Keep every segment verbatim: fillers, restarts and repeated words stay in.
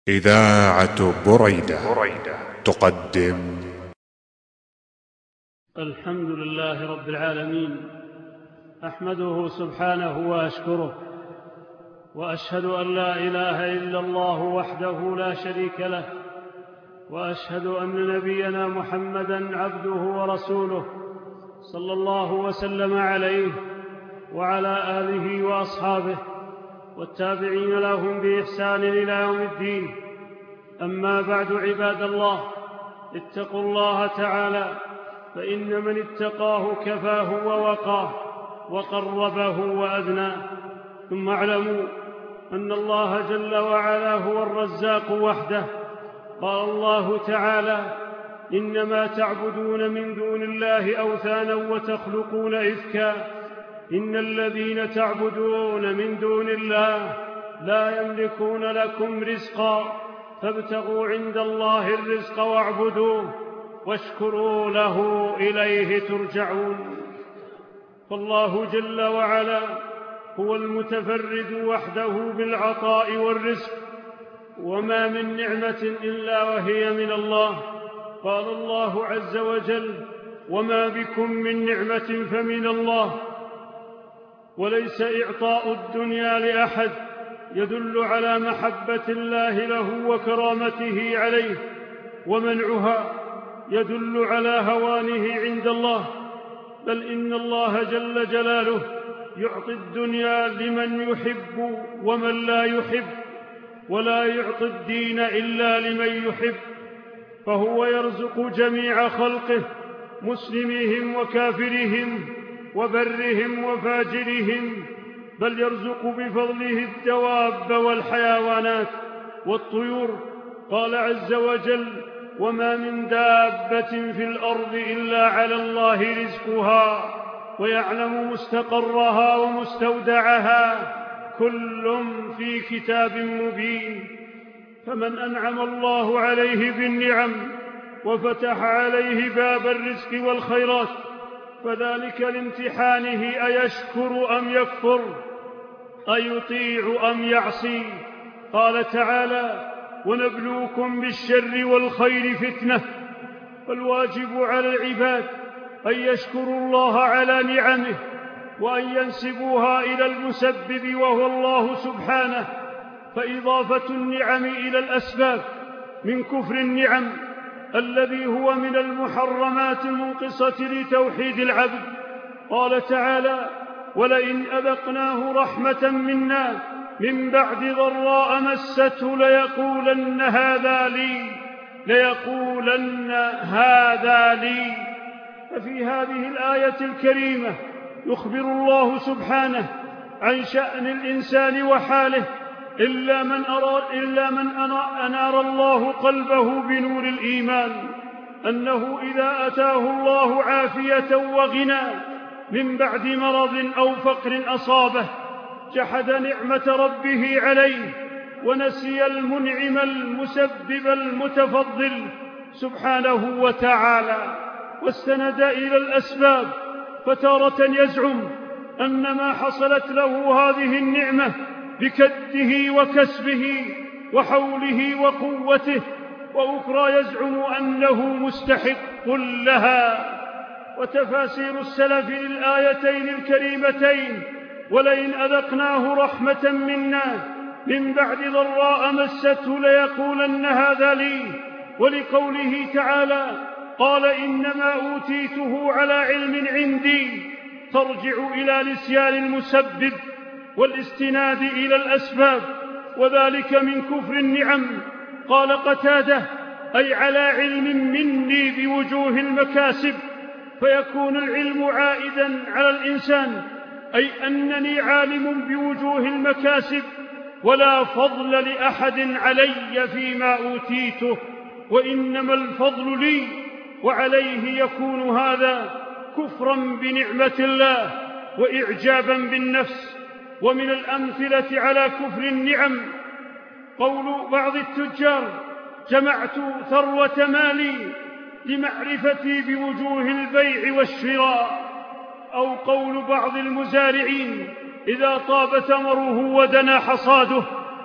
إذاعة بريدة تقدم. الحمد لله رب العالمين، أحمده سبحانه وأشكره، وأشهد أن لا إله إلا الله وحده لا شريك له، وأشهد أن نبينا محمدًا عبده ورسوله صلى الله وسلم عليه وعلى آله وأصحابه والتابعين لهم بإحسان إلى يوم الدين. أما بعد، عباد الله، اتقوا الله تعالى، فإن من اتقاه كفاه ووقاه وقربه وأدناه. ثم اعلموا أن الله جل وعلا هو الرزاق وحده. قال الله تعالى: إنما تعبدون من دون الله أوثانا وتخلقون إفكا إن الذين تعبدون من دون الله لا يملكون لكم رزقا فابتغوا عند الله الرزق واعبدوه واشكروا له إليه ترجعون. فالله جل وعلا هو المتفرد وحده بالعطاء والرزق، وما من نعمة إلا وهي من الله. قال الله عز وجل: وما بكم من نعمة فمن الله. وليس إعطاء الدنيا لأحد يدل على محبة الله له وكرامته عليه، ومنعها يدل على هوانه عند الله. بل إن الله جل جلاله يعطي الدنيا لمن يحب ومن لا يحب، ولا يعطي الدين إلا لمن يحب، فهو يرزق جميع خلقه، مسلمهم وكافرهم وبرهم وفاجرهم، بل يرزق بفضله الدواب والحيوانات والطيور. قال عز وجل: وما من دابة في الأرض إلا على الله رزقها ويعلم مستقرها ومستودعها كل في كتاب مبين. فمن أنعم الله عليه بالنعم وفتح عليه باب الرزق والخيرات فذلك لامتحانه أيشكر أم يكفر، أيطيع أم يعصي. قال تعالى: ونبلوكم بالشر والخير فتنة. فالواجب على العباد أن يشكروا الله على نعمه وأن ينسبوها إلى المسبب وهو الله سبحانه. فإضافة النعم إلى الأسباب من كفر النعم الذي هو من المحرمات المنقصة لتوحيد العبد. قال تعالى: ولئن أذقناه رحمة منا من بعد ضراء مسته ليقولن هذا لي ليقولن هذا لي. ففي هذه الآية الكريمة يخبر الله سبحانه عن شأن الإنسان وحاله، إلا من أراد إلا من أنار الله قلبه بنور الإيمان، أنه إذا أتاه الله عافية وغنى من بعد مرض أو فقر أصابه جحد نعمة ربه عليه ونسي المنعم المسبب المتفضل سبحانه وتعالى، واستند إلى الأسباب. فتارة يزعم أن ما حصلت له هذه النعمة بكده وكسبه وحوله وقوته، وأخرى يزعم أنه مستحق لها. وتفاسير السلف للآيتين الكريمتين: ولئن أذقناه رحمة منا من بعد ضراء مسته ليقولن هذا لي، ولقوله تعالى: قال إنما أوتيته على علم عندي، ترجع إلى نسيان المسبب والاستناد إلى الأسباب، وذلك من كفر النعم. قال قتادة: أي على علم مني بوجوه المكاسب، فيكون العلم عائدا على الإنسان، أي أنني عالم بوجوه المكاسب ولا فضل لأحد علي فيما أوتيته، وإنما الفضل لي، وعليه يكون هذا كفرا بنعمة الله وإعجابا بالنفس. ومن الأمثلة على كفر النعم قول بعض التجار: جمعت ثروة مالي لمعرفتي بوجوه البيع والشراء. أو قول بعض المزارعين: إذا طاب ثمره ودنا حصاده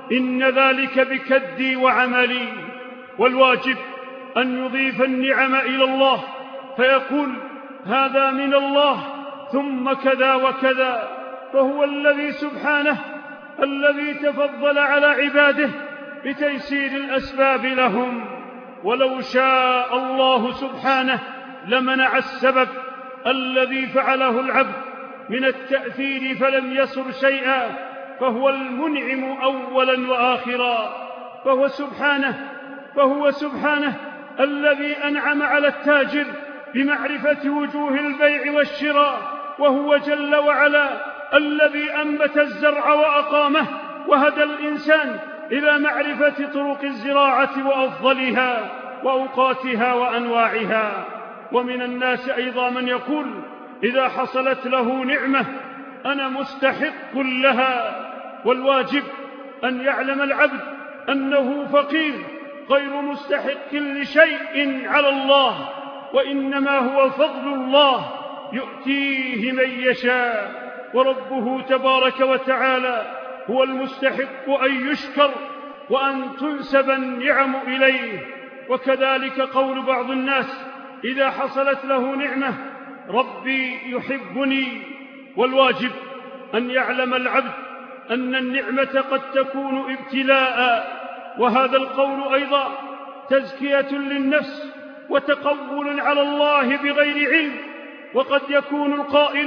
إن ذلك بكدي وعملي. والواجب أن يضيف النعم إلى الله فيقول هذا من الله ثم كذا وكذا، فهو الذي سبحانه الذي تفضل على عباده بتيسير الأسباب لهم. ولو شاء الله سبحانه لمنع السبب الذي فعله العبد من التأثير فلم يصر شيئا، فهو المنعم أولا وآخرا. فهو سبحانه فهو سبحانه الذي أنعم على التاجر بمعرفة وجوه البيع والشراء، وهو جل وعلا الذي أنبت الزرع وأقامه، وهدى الإنسان إلى معرفة طرق الزراعة وأفضلها وأوقاتها وأنواعها. ومن الناس أيضا من يقول إذا حصلت له نعمة أنا مستحق لها. والواجب أن يعلم العبد أنه فقير غير مستحق لشيء على الله، وإنما هو فضل الله يؤتيه من يشاء، وربه تبارك وتعالى هو المستحق أن يشكر وأن تنسب النعم إليه. وكذلك قول بعض الناس إذا حصلت له نعمة ربي يحبني. والواجب أن يعلم العبد أن النعمة قد تكون ابتلاء، وهذا القول أيضا تزكية للنفس وتقول على الله بغير علم، وقد يكون القائل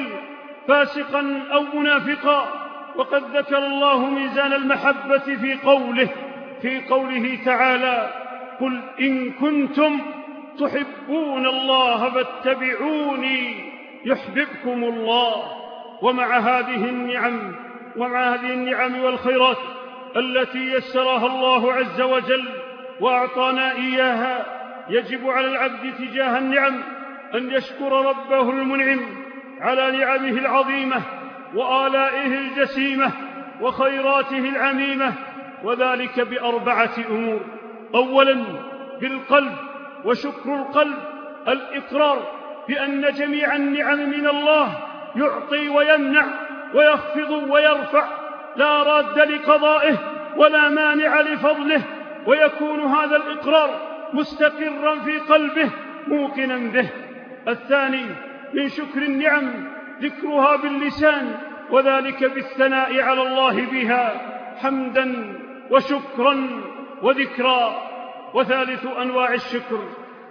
فاسقا أو منافقا. وقد ذكر الله ميزان المحبة في قوله في قوله تعالى قل إن كنتم تحبون الله فاتبعوني يحببكم الله. ومع هذه النعم ومع هذه النعم والخيرات التي يسرها الله عز وجل وأعطانا إياها، يجب على العبد تجاه النعم أن يشكر ربه المنعم على نعمه العظيمة وآلائه الجسيمة وخيراته العميمة، وذلك بأربعة أمور. أولا بالقلب، وشكر القلب الإقرار بأن جميع النعم من الله يعطي ويمنع ويخفض ويرفع، لا راد لقضائه ولا مانع لفضله، ويكون هذا الإقرار مستقرا في قلبه موقنا به. الثاني من شكر النعم ذكرها باللسان، وذلك بالثناء على الله بها حمدا وشكرا وذكرا. وثالث أنواع الشكر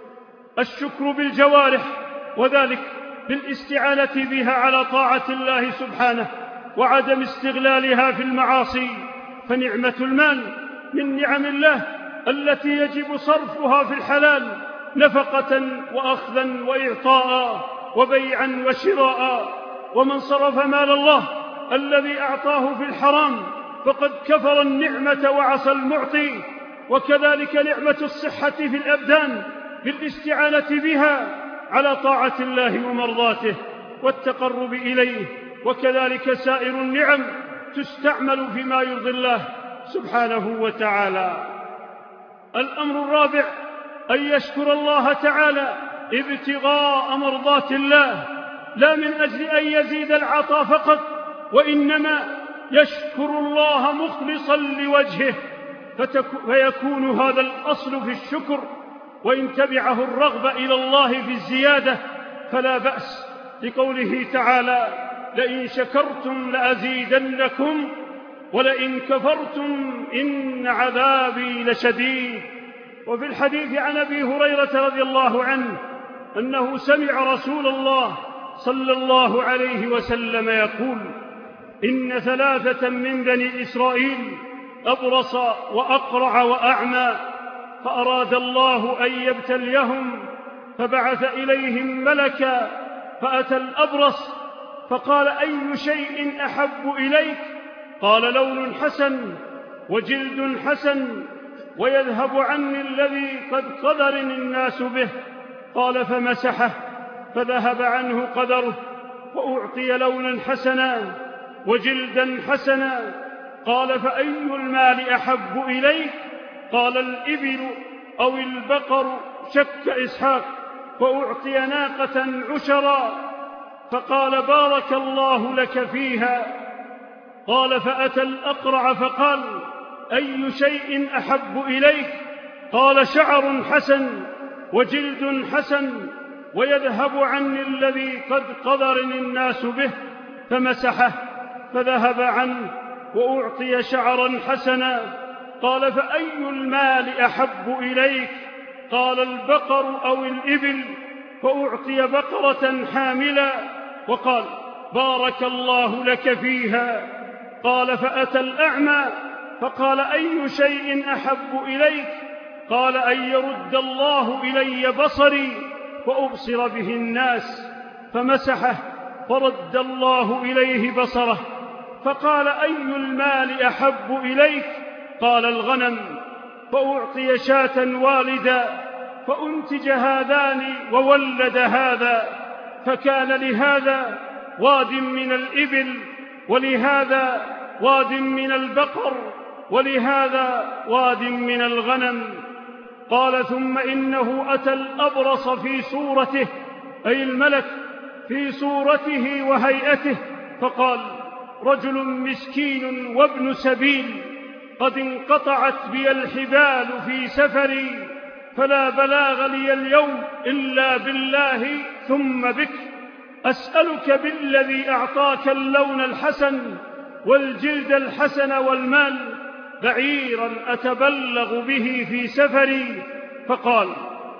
الشكر بالجوارح، وذلك بالاستعانة بها على طاعة الله سبحانه وعدم استغلالها في المعاصي. فنعمة المال من نعم الله التي يجب صرفها في الحلال نفقة وأخذا وإعطاء وبيعا وشراء. ومن صرف مال الله الذي أعطاه في الحرام فقد كفر النعمة وعصى المعطي. وكذلك نعمة الصحة في الأبدان بالاستعانة بها على طاعة الله ومرضاته والتقرب إليه. وكذلك سائر النعم تستعمل فيما يرضي الله سبحانه وتعالى. الأمر الرابع أن يشكر الله تعالى ابتغاء مرضات الله، لا من أجل أن يزيد العطاء فقط، وإنما يشكر الله مخلصا لوجهه، فيكون هذا الأصل في الشكر. وإن تبعه الرغبة إلى الله في الزيادة فلا بأس، لقوله تعالى لئن شكرتم لأزيدنكم ولئن كفرتم إن عذابي لشديد. وفي الحديث عن أبي هريرة رضي الله عنه أنه سمع رسول الله صلى الله عليه وسلم يقول إن ثلاثة من بني إسرائيل أبرص وأقرع وأعمى، فأراد الله أن يبتليهم فبعث إليهم ملكا، فأتى الأبرص فقال أي شيء أحب إليك؟ قال لون حسن وجلد حسن ويذهب عني الذي قد قدرني الناس به. قال فمسحه فذهب عنه قدره، وأعطي لونا حسنا وجلدا حسنا. قال فأي المال أحب إليك؟ قال الإبل أو البقر، شك إسحاق، وأعطي ناقة عشرا. فقال بارك الله لك فيها. قال فأتى الأقرع فقال أي شيء أحب إليك؟ قال شعر حسن وجلد حسن ويذهب عني الذي قد قذرني الناس به، فمسحه فذهب عنه وأعطي شعرا حسنا. قال فأي المال أحب إليك؟ قال البقر أو الإبل، فأعطي بقرة حاملا وقال بارك الله لك فيها. قال فأتى الأعمى فقال أي شيء أحب إليك؟ قال أن يرد الله إلي بصري وأبصر به الناس، فمسحه فرد الله إليه بصره. فقال أي المال أحب إليك؟ قال الغنم، فأعطي شاة والدا، فأنتج هذان وولد هذا، فكان لهذا واد من الإبل ولهذا واد من البقر ولهذا واد من الغنم. قال ثم إنه أتى الأبرص في صورته، أي الملك في صورته وهيئته، فقال رجل مسكين وابن سبيل قد انقطعت بي الحبال في سفري، فلا بلاغ لي اليوم إلا بالله ثم بك، أسألك بالذي أعطاك اللون الحسن والجلد الحسن والمال بعيرا أتبلغ به في سفري. فقال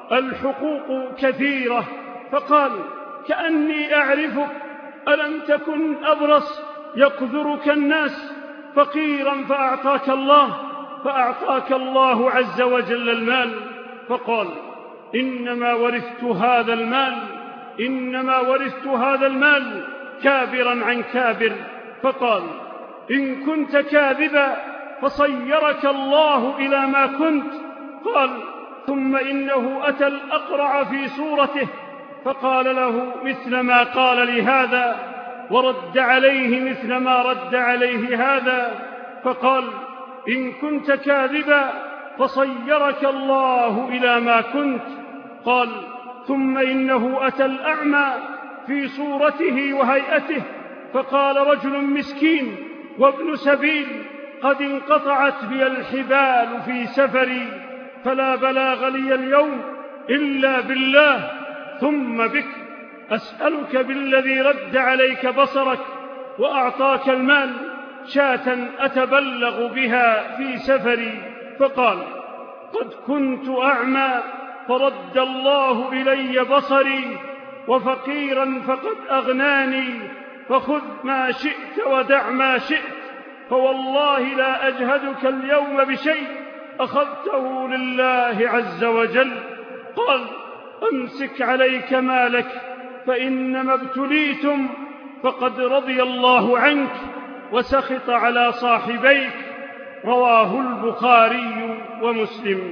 الحقوق كثيرة. فقال كأني أعرفك، ألم تكن أبرص يقذرك الناس فقيرا فأعطاك الله فأعطاك الله عز وجل المال. فقال إنما ورثت هذا المال إنما ورثت هذا المال كابرا عن كابر. فقال إن كنت كاذبا فصيرك الله إلى ما كنت. قال ثم إنه أتى الأقرع في صورته، فقال له مثل ما قال لهذا ورد عليه مثل ما رد عليه هذا. فقال إن كنت كاذبا فصيرك الله إلى ما كنت. قال ثم إنه أتى الأعمى في صورته وهيئته، فقال رجل مسكين وابن سبيل قد انقطعت بي الحبال في سفري، فلا بلاغ لي اليوم إلا بالله ثم بك، أسألك بالذي رد عليك بصرك وأعطاك المال شاة أتبلغ بها في سفري. فقال قد كنت أعمى فرد الله إلي بصري، وفقيرا فقد أغناني، فخذ ما شئت ودع ما شئت، فوالله لا أجهدك اليوم بشيء أخذته لله عز وجل. قال أمسك عليك مالك فإنما ابتليتم، فقد رضي الله عنك وسخط على صاحبيك. رواه البخاري ومسلم.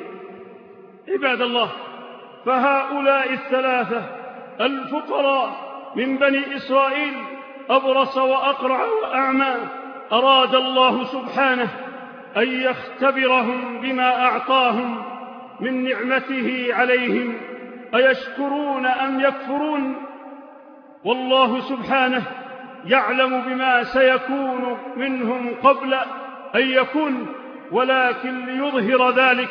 عباد الله، فهؤلاء الثلاثة الفقراء من بني إسرائيل أبرص وأقرع وأعمى أراد الله سبحانه أن يختبرهم بما أعطاهم من نعمته عليهم، أيشكرون أم يكفرون؟ والله سبحانه يعلم بما سيكون منهم قبل أن يكون، ولكن ليظهر ذلك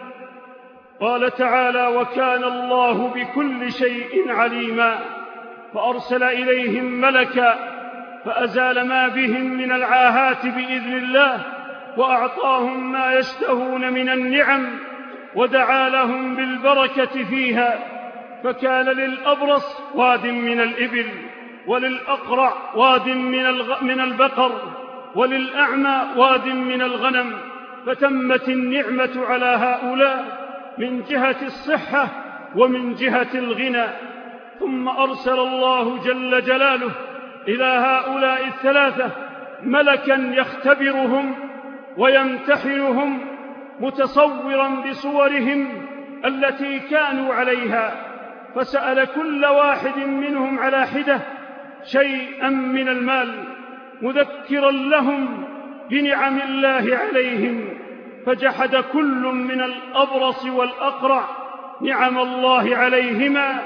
قال تعالى وكان الله بكل شيء عليما، فأرسل إليهم ملكا فأزال ما بهم من العاهات بإذن الله، وأعطاهم ما يشتهون من النعم، ودعا لهم بالبركة فيها، فكان للأبرص واد من الإبل، وللأقرع واد من البقر، وللأعمى واد من الغنم، فتمت النعمة على هؤلاء من جهة الصحة ومن جهة الغنى. ثم أرسل الله جل جلاله إلى هؤلاء الثلاثة ملكا يختبرهم ويمتحنهم متصورا بصورهم التي كانوا عليها، فسأل كل واحد منهم على حدة شيئا من المال مذكرا لهم بنعم الله عليهم، فجحد كل من الأبرص والأقرع نعم الله عليهما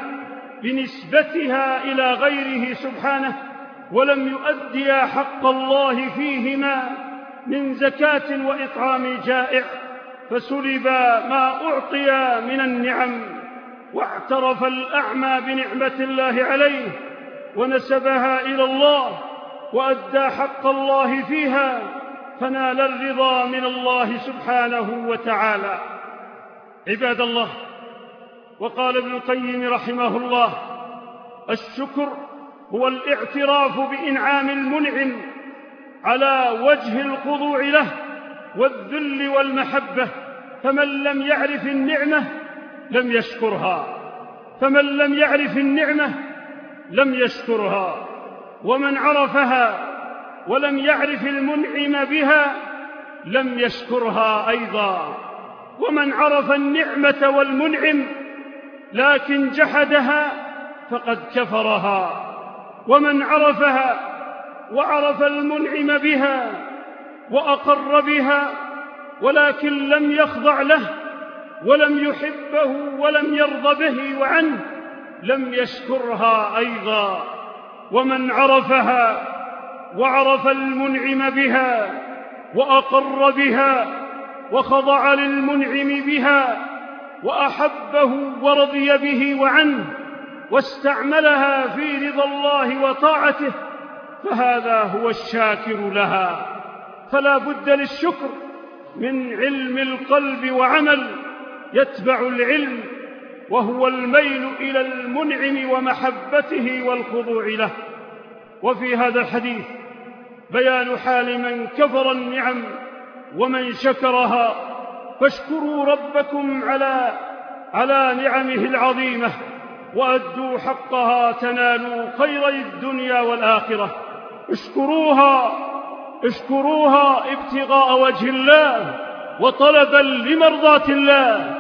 بنسبتها إلى غيره سبحانه، ولم يؤديا حق الله فيهما، من زكاة وإطعام جائع، فسلب ما أعطي من النعم، واعترف الأعمى بنعمة الله عليه ونسبها إلى الله وأدى حق الله فيها، فنال الرضا من الله سبحانه وتعالى. عباد الله، وقال ابن القيم رحمه الله: الشكر هو الاعتراف بإنعام المنعم على وجه الخضوع له والذل والمحبة، فمن لم يعرف النعمة لم يشكرها فمن لم يعرف النعمة لم يشكرها ومن عرفها ولم يعرف المنعم بها لم يشكرها أيضا، ومن عرف النعمة والمنعم لكن جحدها فقد كفرها، ومن عرفها وعرف المنعم بها وأقر بها ولكن لم يخضع له ولم يحبه ولم يرض به وعنه لم يشكرها أيضا، ومن عرفها وعرف المنعم بها وأقر بها وخضع للمنعم بها وأحبه ورضي به وعنه واستعملها في رضا الله وطاعته، فهذا هو الشاكر لها. فلا بد للشكر من علم القلب وعمل يتبع العلم، وهو الميل إلى المنعم ومحبته والخضوع له. وفي هذا الحديث بيان حال من كفر النعم ومن شكرها، فاشكروا ربكم على على نعمه العظيمة وأدوا حقها تنالوا خيري الدنيا والآخرة. اشكروها اشكروها ابتغاء وجه الله وطلبا لمرضاة الله،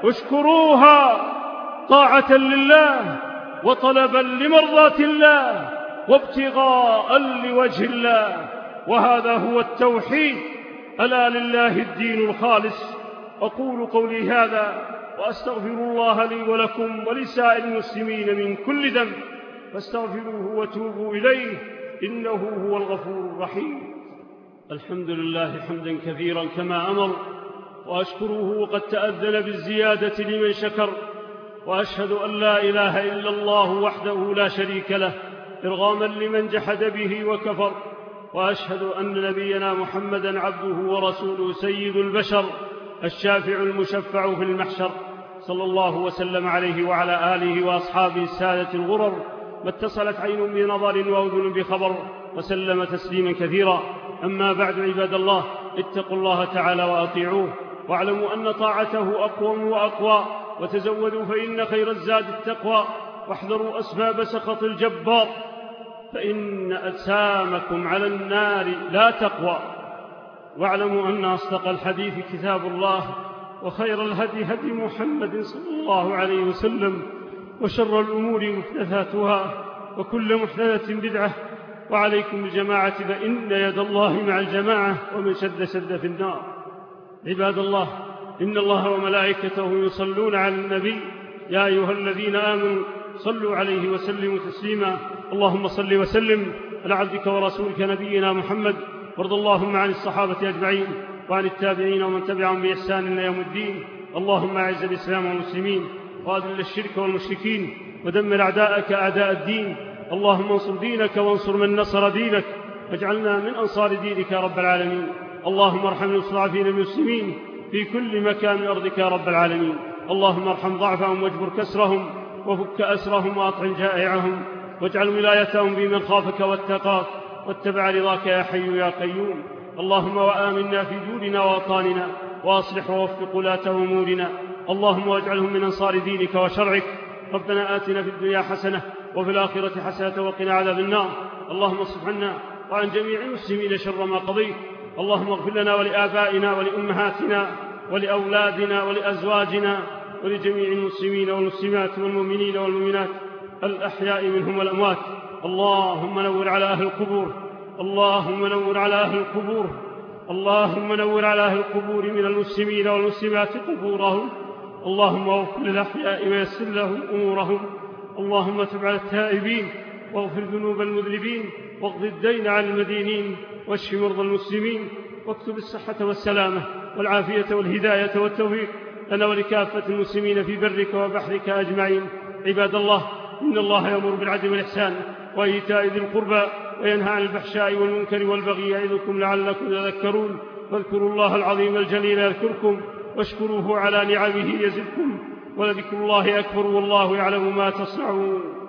اشكروها طاعة لله وطلبا لمرضاة الله وابتغاء لوجه الله، وهذا هو التوحيد. ألا لله الدين الخالص. أقول قولي هذا وأستغفر الله لي ولكم ولسائر المسلمين من كل ذنب، فاستغفروه وتوبوا إليه إنه هو الغفور الرحيم. الحمد لله حمدا كثيرا كما أمر، وأشكره وقد تأذن بالزيادة لمن شكر، وأشهد أن لا إله إلا الله وحده لا شريك له إرغاما لمن جحد به وكفر، وأشهد أن نبينا محمدا عبده ورسوله سيد البشر الشافع المشفع في المحشر، صلى الله وسلم عليه وعلى آله وأصحابه السادة الغرر، ما اتصلت عين بنظر وأذن بخبر، وسلم تسليما كثيرا. أما بعد، عباد الله، اتقوا الله تعالى وأطيعوه، واعلموا أن طاعته أقوم وأقوى، وتزودوا فإن خير الزاد التقوى، واحذروا أسباب سخط الجبار، فإن أجسامكم على النار لا تقوى. واعلموا أن أصدق الحديث كتاب الله، وخير الهدي هدي محمد صلى الله عليه وسلم، وشر الأمور محدثاتها، وكل محدثة بدعة، وعليكم بالجماعة فإن يد الله مع الجماعة، ومن شد شد في النار. عباد الله، إن الله وملائكته يصلون على النبي، يا أيها الذين آمنوا صلوا عليه وسلموا تسليما. اللهم صل وسلم على عبدك ورسولك نبينا محمد، وارض اللهم عن الصحابة أجمعين وعن التابعين ومن تبعهم بإحسان إلى يوم الدين. اللهم أعز الإسلام والمسلمين، وأذل الشرك والمشركين، ودمر أعداءك أعداء الدين. اللهم انصر دينك وانصر من نصر دينك، واجعلنا من أنصار دينك يا رب العالمين. اللهم ارحم المستضعفين المسلمين في كل مكان من أرضك يا رب العالمين. اللهم ارحم ضعفهم واجبر كسرهم وفك أسرهم وأطعم جائعهم، واجعل ولايتهم بمن خافك واتقاك واتبع رضاك يا حي يا قيوم. اللهم وآمنا في دورنا وأوطاننا، وأصلح ووفق ولاة أمورنا، اللهم واجعلهم من أنصار دينك وشرعك. ربنا آتنا في الدنيا حسنة وفي الآخرة حسنة وقنا عذاب النار. اللهم اصرف عنا وعن جميع المسلمين شر ما قضيت. اللهم اغفر لنا ولآبائنا ولأمهاتنا ولأولادنا ولأزواجنا ولجميع المسلمين والمسلمات والمؤمنين والمؤمنات الأحياء منهم والأموات. اللهم نور على أهل القبور اللهم نور على أهل القبور اللهم نور على أهل القبور من المسلمين والمسلمات قبورهم. اللهم اغفر للأحياء ويسر لهم أمورهم. اللهم تب على التائبين واغفر ذنوب المذنبين، واقض الدين عن المدينين، واشف مرضى المسلمين، واكتب الصحة والسلامة والعافية والهداية والتوفيق لنا ولكافة المسلمين في برك وبحرك أجمعين. عباد الله، إن الله يأمر بالعدل والإحسان وإيتاء ذي القربى وينهى عن الفحشاء والمنكر والبغي يعظكم لعلكم تذكرون. فاذكروا الله العظيم الجليل يذكركم واشكروه على نعمه يزدكم، ولذكر الله أكبر والله يعلم ما تصنعون.